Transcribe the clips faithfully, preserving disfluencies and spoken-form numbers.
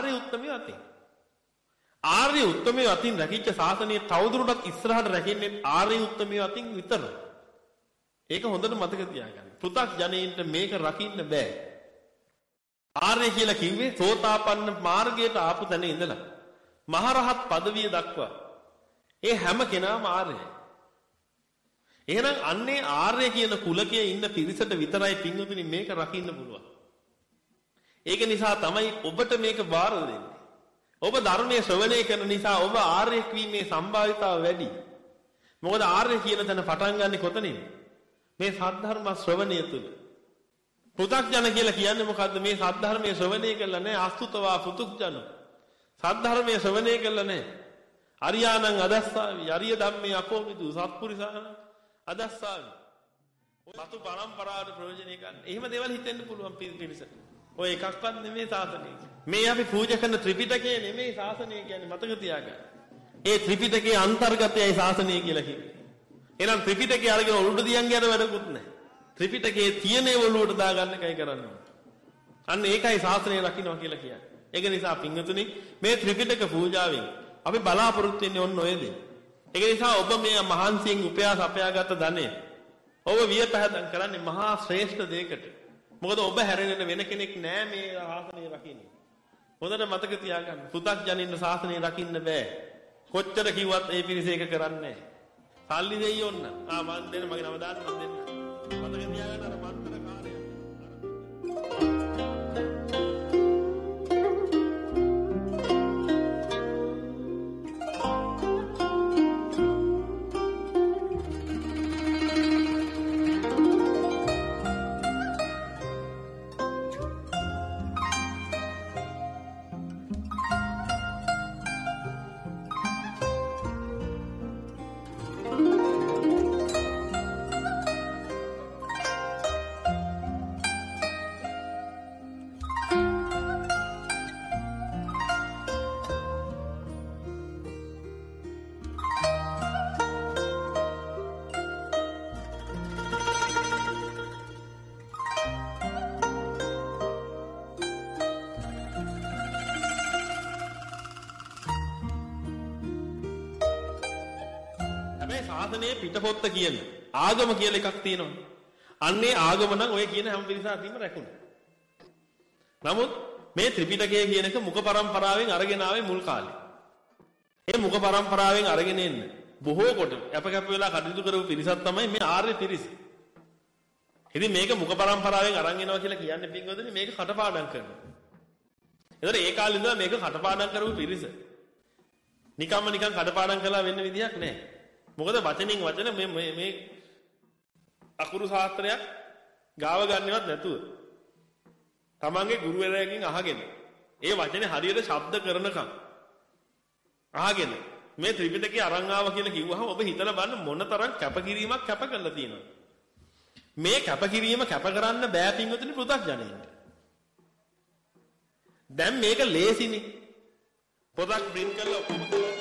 ආර්ය උත්තමයේ අතින්. ආර්ය උත්තමයේ අතින් රැකිච්ච ශාසනය තවදුරටත් ඉස්සරහට රැකෙන්නේ ආර්ය උත්තමයේ අතින් විතරයි. ඒක හොඳට මතක තියාගන්න. පෘථග්ජනයින්ට මේක රකින්න බෑ. ආර්ය කියලා කිව්වේ සෝතාපන්න මාර්ගයට ආපු තැන ඉඳලා මහරහත් පදවිය දක්වා ඒ හැම කෙනාම ආර්යයි. එහෙනම් අන්නේ ආර්ය කියන කුලකයේ ඉන්න පිරිසට විතරයි පින්වතුනි මේක රකින්න පුළුවන්. ඒක නිසා තමයි ඔබට මේක බාර දෙන්නේ. ඔබ ධර්මයේ ශ්‍රවණය කරන නිසා ඔබ ආර්යෙක් වීමේ සම්භාවිතාව වැඩි. මොකද ආර්ය කියන තැන පටන් ගන්නෙ කොතනින්ද? මේ සද්ධර්ම ශ්‍රවණය තුල. පෘථග්ජන කියලා කියන්නේ මොකද්ද? මේ සද්ධර්මයේ ශ්‍රවණය කළා නැහැ අස්තුතවා පුතුක්ජන. සද්ධර්මයේ ශ්‍රවණය කළා නැහැ. අරියාණං අදස්සාවි. අරිය ධම්මේ අකෝමිතු සත්පුරිසාන අදස්සාවි. සතු පරම්පරාවට ප්‍රයෝජනෙ ගන්න. එහෙම දේවල් හිතෙන්න පුළුවන් පිරිසට. ඔය එකක්වත් නෙමෙයි සාසනය. මේ අපි පූජා කරන ත්‍රිපිටකය නෙමෙයි සාසනය කියන්නේ මතක තියාගන්න. ඒ ත්‍රිපිටකයේ අන්තර්ගතයයි සාසනය කියලා කියන්නේ. එහෙනම් ත්‍රිපිටකය අරගෙන ඔළුවට දියන් යන වැඩකුත් නැහැ. ත්‍රිපිටකයේ තියෙනේ ඔළුවට දාගන්න එකයි කරන්නේ. අන්න ඒකයි සාසනය රකින්නවා කියලා කියන්නේ. ඒක නිසා පින්වතුනි මේ ත්‍රිපිටක පූජාවෙන් අපි බලාපොරොත්තු වෙන්නේ ඔන්න ඔය දේ. ඒක නිසා ඔබ මේ මහන්සියෙන් උපයා සපයාගත් ධනය ඔබ වියපහදම් කරන්නේ මහා ශ්‍රේෂ්ඨ දෙයකට. මොකද ඔබ හැරෙන්න වෙන කෙනෙක් නෑ මේ ශාසනය රකින්නේ. හොඳට මතක තියාගන්න. පු탁ජනින්න ශාසනය රකින්න බෑ. කොච්චර කිව්වත් ඒ පිරිස ඒක කරන්නේ නෑ. සල්ලි දෙයි ඔන්න. ආ මන් දෙන්න මගේ නම දාන්න මන් දෙන්න. මතක තියාගන්න අර මන්ත්‍ර කාර්යය. පිටපොත්ත කියන ආගම කියලා එකක් තියෙනවා. අන්නේ ආගම නම් ඔය කියන හැම පිරිසකටම රැකුණා. නමුත් මේ ත්‍රිපිටකය කියන එක මුඛ පරම්පරාවෙන් අරගෙන ආවේ මුල් කාලේ. ඒ මුඛ පරම්පරාවෙන් අරගෙන එන්න බොහෝ කොට අපකප්ප වෙලා කටයුතු කරපු පිරිසක් තමයි මේ ආර්ය පිරිස. ඉතින් මේක මුඛ පරම්පරාවෙන් අරන් එනවා කියලා කියන්නේ පින්වතුනි මේක කටපාඩම් කරනවා. ඒතර ඒ කාලේ ඉඳලා මේක කටපාඩම් කරපු පිරිස. නිකම්ම නිකන් කටපාඩම් කළා වෙන්න විදියක් නැහැ. මොකද වචනින් වචන මේ මේ මේ අකුරු ශාස්ත්‍රයක් ගාව ගන්නවත් නැතුව තමන්ගේ ගුරුවරයාගෙන් අහගෙන ඒ වචනේ හරියට ශබ්ද කරනකම් අහගෙන මේ ත්‍රිපිටකය අරන් ආවා කියලා කිව්වහම ඔබ හිතලා බලන්න මොනතරම් කැපකිරීමක් කැප කරලා තියෙනවද මේ කැපකිරීම කැප කරන්න බෑ පින්වතුනි පෘථග්ජනයින්ට. දැන් මේක ලේසිනේ පොතක් print කරලා ඔක්කොම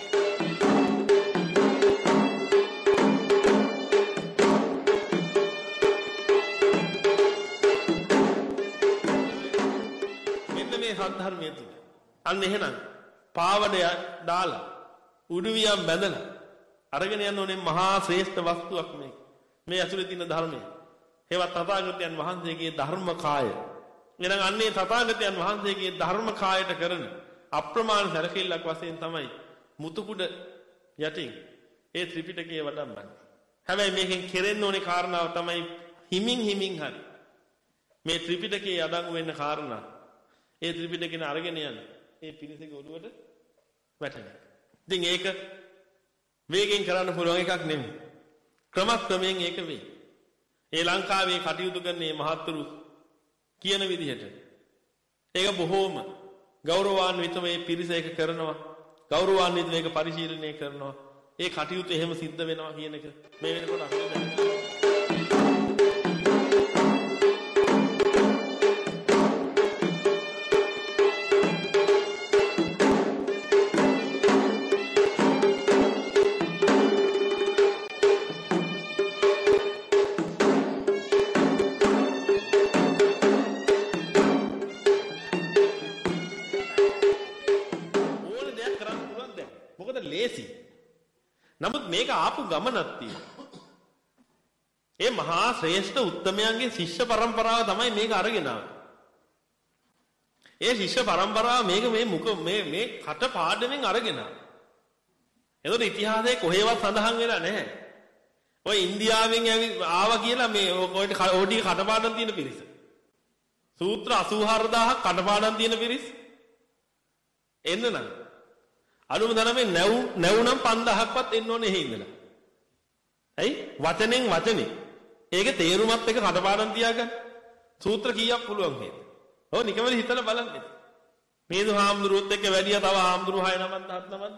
සද්ධර්මයේ තුල අන්න එහෙනම් පාවඩය දාලා උඩුවියම් බැඳලා අරගෙන යන්න ඕනේ මහා ශ්‍රේෂ්ඨ වස්තුවක් මේක. මේ ඇතුලේ තියෙන ධර්මය. ඒවත් තථාගතයන් වහන්සේගේ ධර්ම කාය. එහෙනම් අන්නේ තථාගතයන් වහන්සේගේ ධර්ම කායට කරන අප්‍රමාණ සැලකිල්ලක් වශයෙන් තමයි මුතුකුඩ යටින් ඒ ත්‍රිපිටකය වඩම්මන්නේ. හැබැයි මේකෙන් කෙරෙන්න ඕනේ කාරණාව තමයි හිමින් හිමින් හරි මේ ත්‍රිපිටකයේ අඩංගු වෙන්න කාරණා ඒ ත්‍රිපිටකේන අරගෙන යන ඒ පිරිසගේ ඔළුවට වැටෙන. ඉතින් ඒක වේගෙන් කරන්න පුළුවන් එකක් නෙමෙයි. ක්‍රමක්‍රමයෙන් ඒක වෙයි. ඒ ලංකාවේ කටයුතු කරන මේ මහත්තුරු කියන විදිහට ඒක බොහෝම ගෞරවාන්විතව මේ පිරිස ඒක කරනවා. ගෞරවාන්විතව මේක පරිශීලනය කරනවා. ඒ කටයුතු එහෙම සිද්ධ වෙනවා කියන එක මේ වෙනකොට අපිට දැනෙනවා. මොකද ලේසි. නමුත් මේක ආපු ගමනක් තියෙනවා. ඒ මහා ශ්‍රේෂ්ඨ උත්තමයන්ගේ ශිෂ්‍ය පරම්පරාව තමයි මේක අරගෙන ආවේ. ඒ ශිෂ්‍ය පරම්පරාව මේක මේ මුක මේ මේ කට පාඩමෙන් අරගෙන ආවා. එතකොට ඉතිහාසයේ කොහෙවත් සඳහන් වෙලා නැහැ. ඔය ඉන්දියාවෙන් ආවා කියලා මේ ඔය ඕටි කටපාඩම් තියෙන පිරිස. සූත්‍ර අසූ හාරදාහක් කටපාඩම් තියෙන පිරිස. එන්න නම් අනුම ධර්මයේ නැව් නැවුනම් පන්දාහක්වත් එන්න ඕනේ එහෙ ඉඳලා. ඇයි? වචනෙන් වචනේ. ඒකේ තේරුමත් එක කටපාඩම් තියාගන්න. සූත්‍ර කීයක් පුළුවන් නේද? ඔව් නිකමල හිතලා බලන්න. මේදු හාමුදුරුවොත් එක්ක වැඩිය තව හාමුදුරුවෝ හය නමක් දහස් නමක්ද?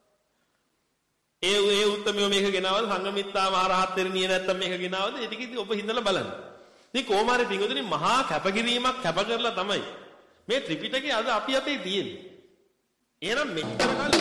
ඒ ඒ උත්තමයෝ මේක ගෙනාවද? සංඝමිත්තා මහ රහත් තෙරණිය නැත්තම් මේක ගෙනාවද? ඒ ටික ඉතින් ඔබ හිතලා බලන්න. ඉතින් කොමාරේ පිංගුතුනි මහා කැපකිරීමක් කැප කරලා තමයි මේ ත්‍රිපිටකය අද අපි අතේ තියෙන්නේ. එහෙනම් මෙච්චර කල්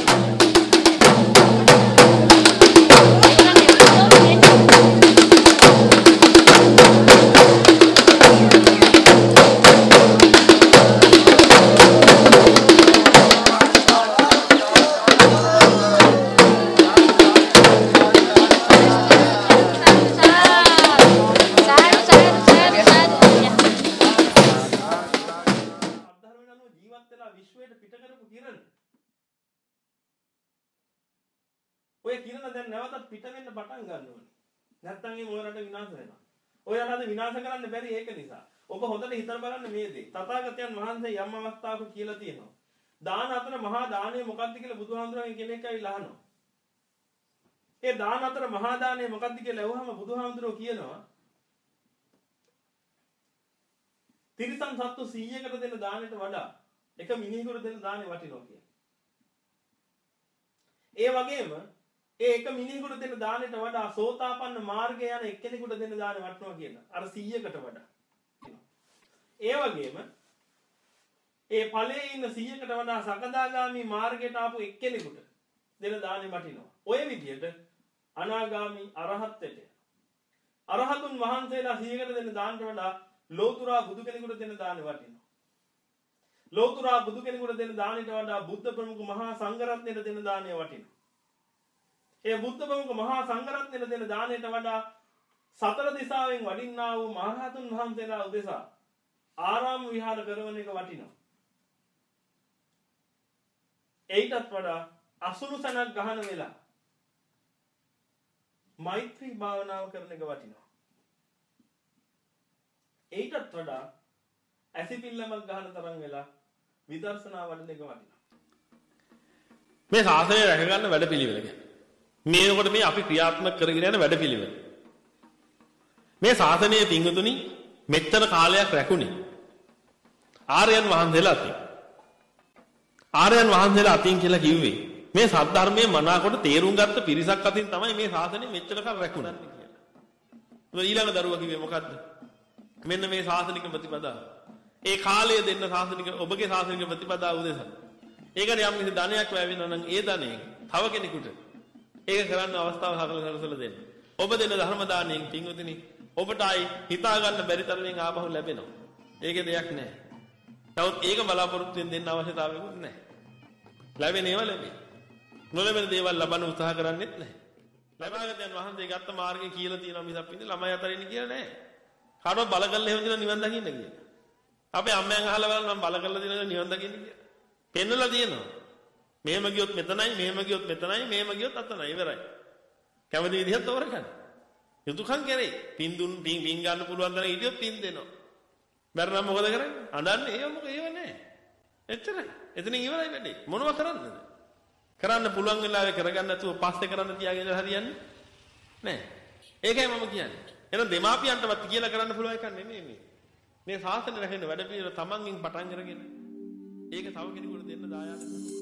පිට වෙන්න පටන් ගන්න ඕනේ. නැත්තම් මේ මොන රට විනාශ වෙනවා. ඔය රට විනාශ කරන්න බැරි ඒක නිසා. ඔබ හොඳට හිතලා බලන්න මේ දේ. තථාගතයන් වහන්සේ යම් අවස්ථාවක කියලා තියෙනවා. දාන අතර මහා දානය මොකක්ද කියලා බුදුහාමුදුරන්ගෙන් කෙනෙක් ඇවිල්ලා අහනවා. ඒ දාන අතර මහා දානය මොකක්ද කියලා ඇහුවම බුදුහාමුදුරෝ කියනවා තිරිසන් සත්තු සීයකට දෙන දානෙට වඩා එක මිනිහෙකුට දෙන දානෙ වටිනවා කියලා. ඒ වගේම ඒ එක මිනිහෙකුට දෙන දානෙට වඩා සෝතාපන්න මාර්ගය යන එක්කෙනෙකුට දෙන දානෙ වටනවා කියන. අර සීයකට වඩා. ඒ වගේම ඒ ඵලයේ ඉන්න සීයකට වඩා සකදාගාමි මාර්ගයට ආපු එක්කෙනෙකුට දෙන දානෙ වටිනවා. ඔය විදිහට අනාගාමි අරහත්ත්වයට අරහතුන් වහන්සේලා සීයකට දෙන දානට වඩා ලෝතුරා බුදු කෙනෙකුට දෙන දානෙ වටිනවා. ලෝතුරා බුදු කෙනෙකුට දෙන දානෙට වඩා බුද්ධ ප්‍රමුඛ මහා සංඝරත්නයට දෙන දානෙ වටිනවා. ඒ බුද්ධ ප්‍රමුඛ මහා සංඝරත්නයට දෙන දාණයට වඩා සතර දිසාවෙන් වඩින්නා වූ මහරහතුන් වහන්සේලා උදෙසා ආරාම විහාර කරන එක වටිනවා. ඒකටත් වඩා අසුරු සනක් ගහන වෙලා මෛත්‍රී භාවනාව කරන එක වටිනවා. ඒකටත් වඩා ඇසිපිල්ලමක් ගහන තරම් වෙලා විදර්ශනා වඩන එක වටිනවා. මේ ශාසනය රැක ගන්න වැඩපිළිවෙල කියන්නේ මේකට මේ අපි ක්‍රියාත්මක කරගෙන යන වැඩපිළිවෙල. මේ ශාසනයේ පිංගුතුනි මෙච්චර කාලයක් රැකුනේ ආර්යයන් වහන්සේලා අතින්. ආර්යයන් වහන්සේලා අතින් කියලා කිව්වේ මේ සද්ධර්මයේ මනාකොට තේරුම් ගත්ත පිරිසක් අතින් තමයි මේ ශාසනය මෙච්චර කාල රැකුණා කියලා. ඊළඟ දරුවා කිව්වේ මොකද්ද? මෙන්න මේ ශාසනික ප්‍රතිපදාව. ඒ කාලයේ දෙන්න ශාසනික ඔබගේ ශාසනික ප්‍රතිපදාව උදෙසා. ඒකට යම් කිසි ධනයක් වැය වෙනවා නම් ඒ ධනෙ තව කෙනෙකුට ඒක කරන්න අවස්ථාව හදලා සැලසලා දෙන්න. ඔබ දෙන ධර්ම දාණයෙන් පින්වතුනි ඔබට ආයි හිතා ගන්න බැරි තරමින් ආපහු ලැබෙනවා. ඒකේ දෙයක් නැහැ. නමුත් ඒක බලාපොරොත්තු වෙන්න දෙන්න අවශ්‍යතාවයකුත් නැහැ. ලැබෙනේව ලැබේ. නොලැබෙන දේවල් ලබන්න උත්සාහ කරන්නේත් නැහැ. ලබාගතයන් වහන්සේ ගත්ත මාර්ගය කියලා තියෙනවා මිසක් ඉන්නේ ළමයි අතර ඉන්නේ කියලා නැහැ. කාටවත් බල කරලා එහෙම දින නිවන් දකින්න කියලා. අපේ අම්මයන් අහලා බලන්න මම බල කරලා දින නිවන් දකින්න කියලා. පෙන්නලා තියෙනවා. මෙහෙම ගියොත් මෙතනයි මෙහෙම ගියොත් මෙතනයි මෙහෙම ගියොත් අතනයි ඉවරයි. කැමති විදිහට තෝරගන්න. යුතුයකම් කරේ. පින් දුන් පින් පින් ගන්න පුළුවන් තරම් හිටියොත් පින් දෙනවා. බැර නම් මොකද කරන්නේ? අඬන්නේ ඒව මොකද ඒව නැහැ. එච්චරයි. එතනින් ඉවරයි වැඩේ. මොනව කරන්නද? කරන්න පුළුවන් වෙලාවේ කරගන්න නැතුව පස්සේ කරන්න තියාගෙන හරියන්නේ නැහැ. ඒකයි මම කියන්නේ. එහෙනම් දෙමාපියන්ටවත් කියලා කරන්න පුළුවන් එකක් නෙමෙයි මේ. මේ ශාසනය රැකෙන වැඩ පිළිවෙල තමන්ගෙන් පටන් අරගෙන ඒක තව කෙනෙකුට දෙන්න දායාද